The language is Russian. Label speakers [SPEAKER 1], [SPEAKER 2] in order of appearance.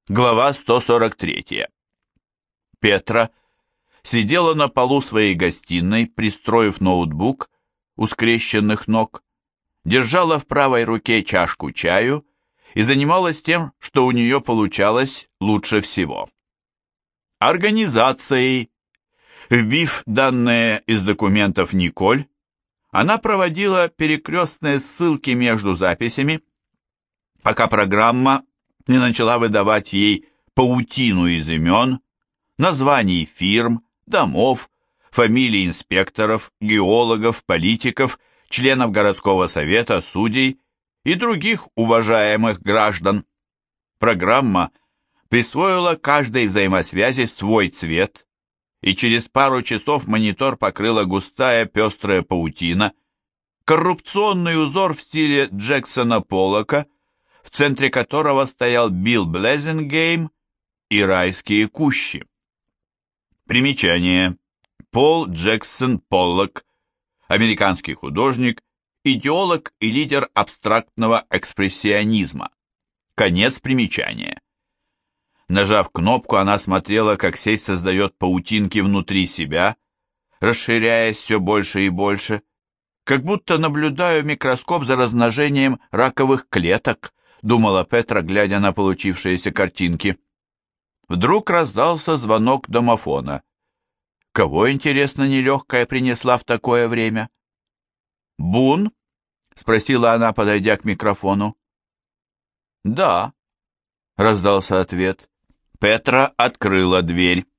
[SPEAKER 1] Глава 143. Петра сидела на полу своей гостиной, пристроив ноутбук у скрещенных ног, держала в правой руке чашку чаю и занималась тем, что у нее получалось лучше всего. Организацией. Вбив данные из документов Николь, она проводила перекрестные ссылки между записями, пока программа не начала выдавать ей паутину из имен, названий фирм, домов, фамилий инспекторов, геологов, политиков, членов городского совета, судей и других уважаемых граждан. Программа присвоила каждой взаимосвязи свой цвет, и через пару часов монитор покрыла густая пестрая паутина, коррупционный узор в стиле Джексона Поллока, в центре которого стоял Билл Блезингейм и райские кущи. Примечание. Пол Джексон Поллок, американский художник, идеолог и лидер абстрактного экспрессионизма. Конец примечания. Нажав кнопку, она смотрела, как сеть создает паутинки внутри себя, расширяясь все больше и больше, как будто наблюдаю в микроскоп за размножением раковых клеток, думала Петра, глядя на получившиеся картинки. Вдруг раздался звонок домофона. Кого, интересно, нелегкая принесла в такое время? «Бун?» — спросила она, подойдя к микрофону. «Да», — раздался ответ. Петра открыла дверь.